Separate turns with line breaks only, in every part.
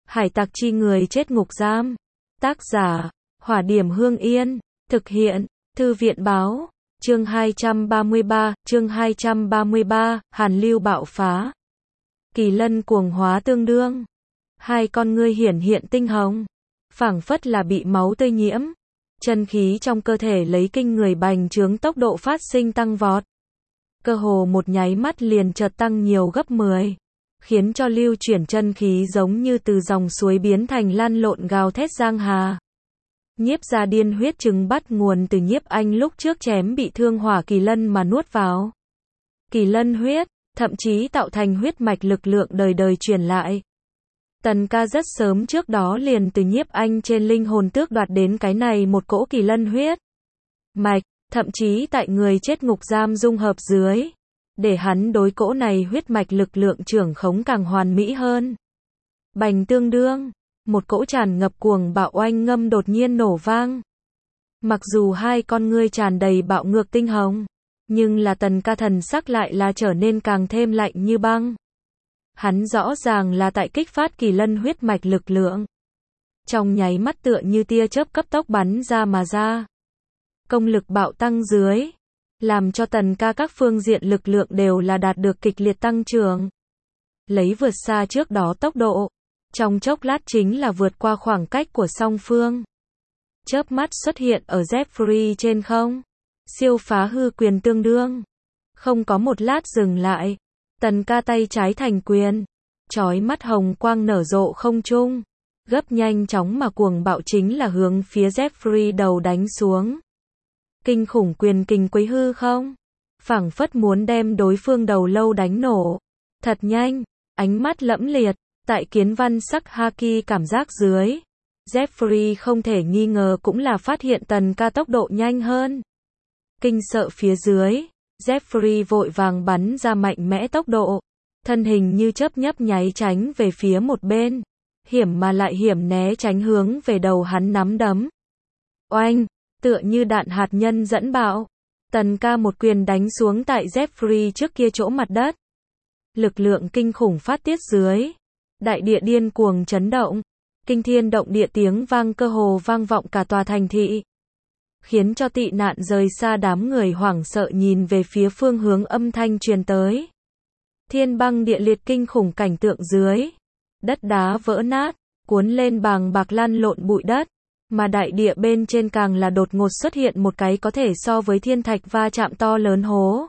Hải tặc chi người chết ngục giam. Tác giả, Hỏa Điểm Hương Yên. Thực hiện, Thư viện báo. Chương 233, Hàn Lưu bạo phá. Kỳ lân cuồng hóa tương đương. Hai con ngươi hiển hiện tinh hồng, phảng phất là bị máu tươi nhiễm. Chân khí trong cơ thể lấy kinh người bành trướng, tốc độ phát sinh tăng vọt. Cơ hồ một nháy mắt liền chợt tăng nhiều gấp 10, khiến cho lưu chuyển chân khí giống như từ dòng suối biến thành lăn lộn gào thét giang hà. Nhiếp Gia điên huyết chứng bắt nguồn từ Nhiếp Anh lúc trước chém bị thương hỏa kỳ lân mà nuốt vào. Kỳ lân huyết, thậm chí tạo thành huyết mạch lực lượng đời đời truyền lại. Tần Ca rất sớm trước đó liền từ Nhiếp Anh trên linh hồn tước đoạt đến cái này một cỗ kỳ lân huyết mạch, thậm chí tại người chết ngục giam dung hợp dưới, để hắn đối cỗ này huyết mạch lực lượng trưởng khống càng hoàn mỹ hơn. Bành tương đương, một cỗ tràn ngập cuồng bạo oanh ngâm đột nhiên nổ vang. Mặc dù hai con ngươi tràn đầy bạo ngược tinh hồng, nhưng là Tần Ca thần sắc lại là trở nên càng thêm lạnh như băng. Hắn rõ ràng là tại kích phát kỳ lân huyết mạch lực lượng. Trong nháy mắt tựa như tia chớp cấp tốc bắn ra mà ra. Công lực bạo tăng dưới, làm cho Tần Ca các phương diện lực lượng đều là đạt được kịch liệt tăng trưởng. Lấy vượt xa trước đó tốc độ, trong chốc lát chính là vượt qua khoảng cách của song phương. Chớp mắt xuất hiện ở Jeffrey trên không. Siêu phá hư quyền tương đương. Không có một lát dừng lại. Tần Ca tay trái thành quyền, chói mắt hồng quang nở rộ không trung, gấp nhanh chóng mà cuồng bạo chính là hướng phía Jeffrey đầu đánh xuống. Kinh khủng quyền kình quấy hư không, phảng phất muốn đem đối phương đầu lâu đánh nổ. Thật nhanh, ánh mắt lẫm liệt, tại kiến văn sắc haki cảm giác dưới, Jeffrey không thể nghi ngờ cũng là phát hiện Tần Ca tốc độ nhanh hơn. Kinh sợ phía dưới, Jeffrey vội vàng bắn ra mạnh mẽ tốc độ, thân hình như chớp nhấp nháy tránh về phía một bên, hiểm mà lại hiểm né tránh hướng về đầu hắn nắm đấm. Oanh, tựa như đạn hạt nhân dẫn bạo, Tần Ca một quyền đánh xuống tại Jeffrey trước kia chỗ mặt đất. Lực lượng kinh khủng phát tiết dưới, đại địa điên cuồng chấn động, kinh thiên động địa tiếng vang cơ hồ vang vọng cả tòa thành thị, khiến cho tị nạn rời xa đám người hoảng sợ nhìn về phía phương hướng âm thanh truyền tới. Thiên băng địa liệt kinh khủng cảnh tượng dưới, đất đá vỡ nát, cuốn lên bàng bạc lăn lộn bụi đất, mà đại địa bên trên càng là đột ngột xuất hiện một cái có thể so với thiên thạch va chạm to lớn hố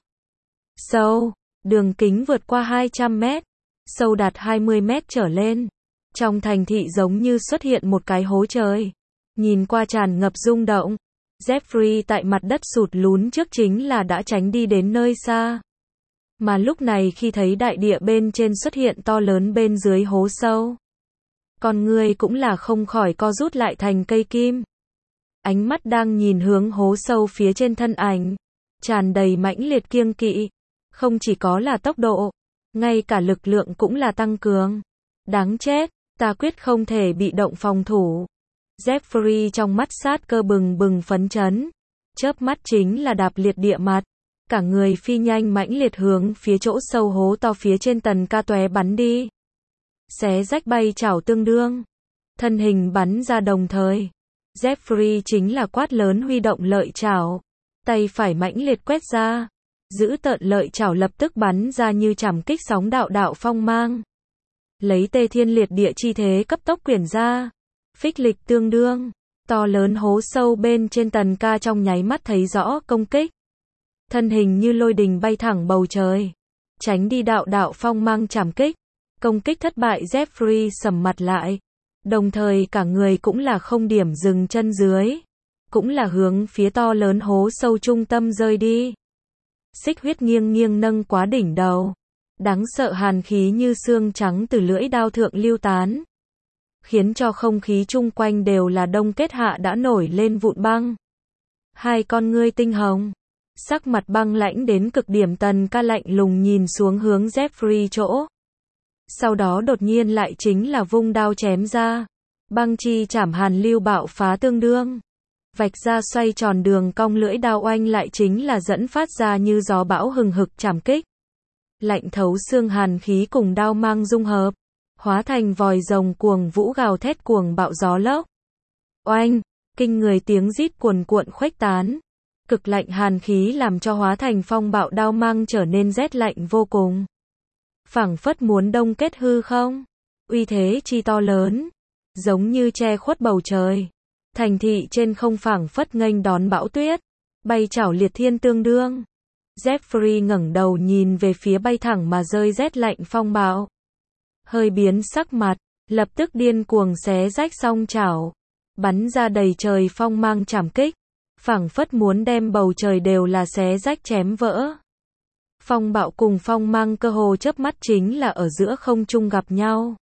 sâu, đường kính vượt qua 200 mét, sâu đạt 20 mét trở lên. Trong thành thị giống như xuất hiện một cái hố trời, nhìn qua tràn ngập rung động. Jeffrey tại mặt đất sụt lún trước chính là đã tránh đi đến nơi xa. Mà lúc này khi thấy đại địa bên trên xuất hiện to lớn bên dưới hố sâu, con người cũng là không khỏi co rút lại thành cây kim. Ánh mắt đang nhìn hướng hố sâu phía trên thân ảnh, tràn đầy mãnh liệt kiêng kỵ. Không chỉ có là tốc độ, ngay cả lực lượng cũng là tăng cường. Đáng chết, ta quyết không thể bị động phòng thủ. Jeffrey trong mắt sát cơ bừng bừng phấn chấn, chớp mắt chính là đạp liệt địa mặt, cả người phi nhanh mãnh liệt hướng phía chỗ sâu hố to phía trên Tần Ca tóe bắn đi. Xé rách bay chảo tương đương, thân hình bắn ra đồng thời, Jeffrey chính là quát lớn huy động lợi chảo, tay phải mãnh liệt quét ra, giữ tợn lợi chảo lập tức bắn ra như chảm kích sóng đạo đạo phong mang, lấy tê thiên liệt địa chi thế cấp tốc quyển ra. Phích lịch tương đương, to lớn hố sâu bên trên Tần Ca trong nháy mắt thấy rõ công kích. Thân hình như lôi đình bay thẳng bầu trời, tránh đi đạo đạo phong mang chảm kích. Công kích thất bại, Jeffrey sầm mặt lại, đồng thời cả người cũng là không điểm dừng chân dưới, cũng là hướng phía to lớn hố sâu trung tâm rơi đi. Xích huyết nghiêng nghiêng nâng quá đỉnh đầu, đáng sợ hàn khí như xương trắng từ lưỡi đao thượng lưu tán, khiến cho không khí chung quanh đều là đông kết hạ đã nổi lên vụn băng. Hai con ngươi tinh hồng, sắc mặt băng lãnh đến cực điểm. Tần Ca lạnh lùng nhìn xuống hướng Jeffrey chỗ. Sau đó đột nhiên lại chính là vung đao chém ra. Băng chi chảm hàn lưu bạo phá tương đương. Vạch ra xoay tròn đường cong lưỡi đao oanh lại chính là dẫn phát ra như gió bão hừng hực chảm kích. Lạnh thấu xương hàn khí cùng đao mang dung hợp. hóa thành vòi rồng cuồng vũ gào thét cuồng bạo gió lốc. Oanh, kinh người tiếng rít cuồn cuộn khuếch tán. Cực lạnh hàn khí làm cho hóa thành phong bạo đao mang trở nên rét lạnh vô cùng. Phảng phất muốn đông kết hư không. Uy thế chi to lớn, giống như che khuất bầu trời. Thành thị trên không phảng phất nghênh đón bão tuyết, bay chảo liệt thiên tương đương. Jeffrey ngẩng đầu nhìn về phía bay thẳng mà rơi rét lạnh phong bạo. Hơi biến sắc mặt, lập tức điên cuồng xé rách song chảo, bắn ra đầy trời phong mang chảm kích, phảng phất muốn đem bầu trời đều là xé rách chém vỡ. Phong bạo cùng phong mang cơ hồ chớp mắt chính là ở giữa không trung gặp nhau.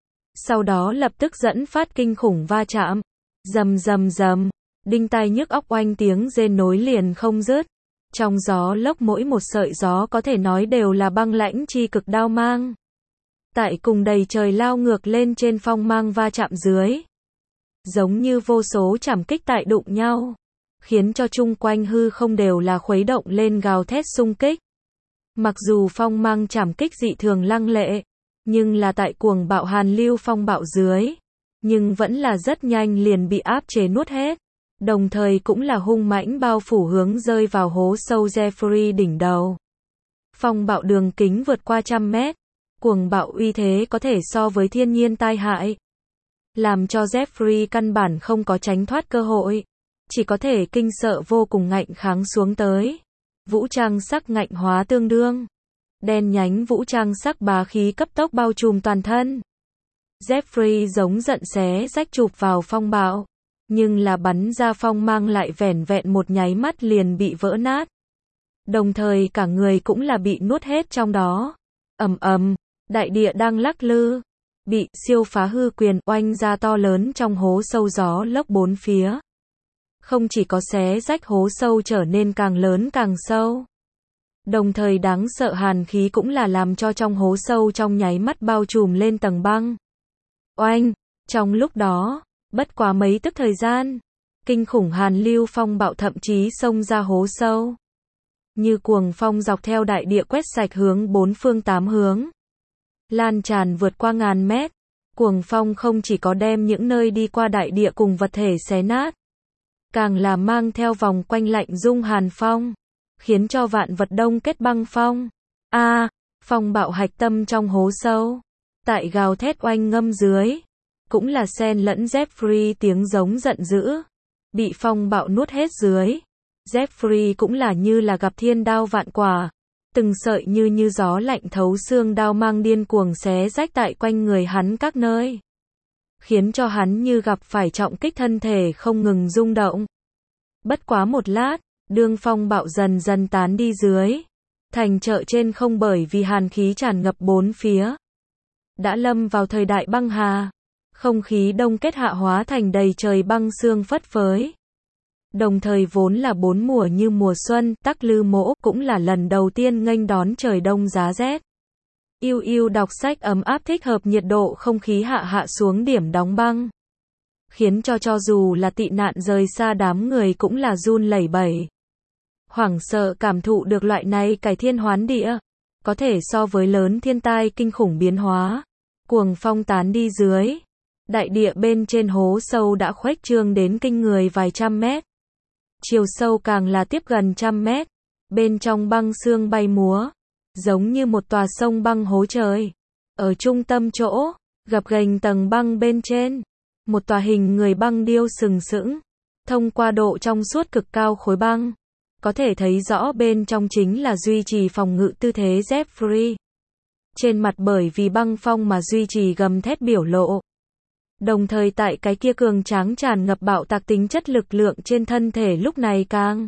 Sau đó lập tức dẫn phát kinh khủng va chạm. Rầm rầm rầm, đinh tai nhức óc oanh tiếng rên nối liền không dứt. Trong gió lốc mỗi một sợi gió có thể nói đều là băng lãnh chi cực đao mang. Tại cùng đầy trời lao ngược lên trên phong mang va chạm dưới. Giống như vô số chảm kích tại đụng nhau. Khiến cho chung quanh hư không đều là khuấy động lên gào thét xung kích. Mặc dù phong mang chảm kích dị thường lăng lệ, nhưng là tại cuồng bạo hàn lưu phong bạo dưới, nhưng vẫn là rất nhanh liền bị áp chế nuốt hết, đồng thời cũng là hung mãnh bao phủ hướng rơi vào hố sâu Jeffrey đỉnh đầu. Phong bạo đường kính vượt qua 100 mét, cuồng bạo uy thế có thể so với thiên nhiên tai hại, làm cho Jeffrey căn bản không có tránh thoát cơ hội, chỉ có thể kinh sợ vô cùng ngạnh kháng xuống tới. Vũ trang sắc ngạnh hóa tương đương. Đen nhánh vũ trang sắc bá khí cấp tốc bao trùm toàn thân. Jeffrey giống giận xé rách chụp vào phong bạo, nhưng là bắn ra phong mang lại vẻn vẹn một nháy mắt liền bị vỡ nát. Đồng thời cả người cũng là bị nuốt hết trong đó. Ầm ầm, đại địa đang lắc lư, bị siêu phá hư quyền oanh ra to lớn trong hố sâu gió lốc bốn phía. Không chỉ có xé rách hố sâu trở nên càng lớn càng sâu. Đồng thời đáng sợ hàn khí cũng là làm cho trong hố sâu trong nháy mắt bao trùm lên tầng băng. Oanh, trong lúc đó, bất quá mấy tức thời gian, kinh khủng hàn lưu phong bạo thậm chí xông ra hố sâu. Như cuồng phong dọc theo đại địa quét sạch hướng bốn phương tám hướng. Lan tràn vượt qua ngàn mét, cuồng phong không chỉ có đem những nơi đi qua đại địa cùng vật thể xé nát, càng là mang theo vòng quanh lạnh dung hàn phong, khiến cho vạn vật đông kết băng phong. Phong bạo hạch tâm trong hố sâu, tại gào thét oanh ngâm dưới, cũng là xen lẫn Jeffrey tiếng giống giận dữ, bị phong bạo nuốt hết dưới. Jeffrey cũng là như là gặp thiên đao vạn quả, từng sợi như gió lạnh thấu xương đao mang điên cuồng xé rách tại quanh người hắn các nơi, khiến cho hắn như gặp phải trọng kích thân thể không ngừng rung động. Bất quá một lát, đương phong bạo dần dần tán đi dưới, thành chợ trên không bởi vì hàn khí tràn ngập bốn phía, đã lâm vào thời đại băng hà, không khí đông kết hạ hóa thành đầy trời băng sương phất phới. Đồng thời vốn là bốn mùa như mùa xuân, Tắc Lư Mỗ cũng là lần đầu tiên nghênh đón trời đông giá rét. Yêu yêu đọc sách ấm áp thích hợp nhiệt độ không khí hạ xuống điểm đóng băng, khiến cho dù là tị nạn rời xa đám người cũng là run lẩy bẩy. Hoảng sợ cảm thụ được loại này cải thiên hoán địa, có thể so với lớn thiên tai kinh khủng biến hóa. Cuồng phong tán đi dưới, đại địa bên trên hố sâu đã khuếch trương đến kinh người vài trăm mét. Chiều sâu càng là tiếp gần 100 mét, bên trong băng sương bay múa, giống như một tòa sông băng hố trời. Ở trung tâm chỗ, gập ghềnh tầng băng bên trên, một tòa hình người băng điêu sừng sững, thông qua độ trong suốt cực cao khối băng, có thể thấy rõ bên trong chính là duy trì phòng ngự tư thế Jeffrey. Trên mặt bởi vì băng phong mà duy trì gầm thét biểu lộ. Đồng thời tại cái kia cường tráng tràn ngập bạo tạc tính chất lực lượng trên thân thể lúc này càng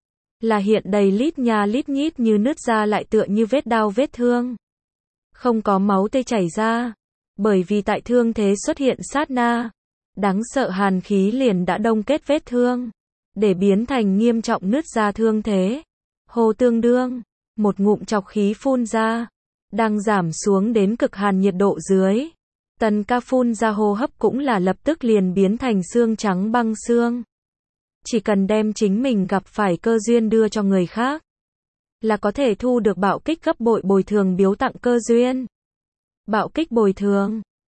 là hiện đầy lít nha lít nhít như nứt ra lại tựa như vết đao vết thương. Không có máu tươi chảy ra, bởi vì tại thương thế xuất hiện sát na, đáng sợ hàn khí liền đã đông kết vết thương, để biến thành nghiêm trọng nứt ra thương thế. Hồ tương đương, một ngụm trọc khí phun ra, đang giảm xuống đến cực hàn nhiệt độ dưới. Tần ca phun ra hô hấp cũng là lập tức liền biến thành xương trắng băng xương. Chỉ cần đem chính mình gặp phải cơ duyên đưa cho người khác, là có thể thu được bạo kích gấp bội bồi thường biếu tặng cơ duyên. Bạo kích bồi thường.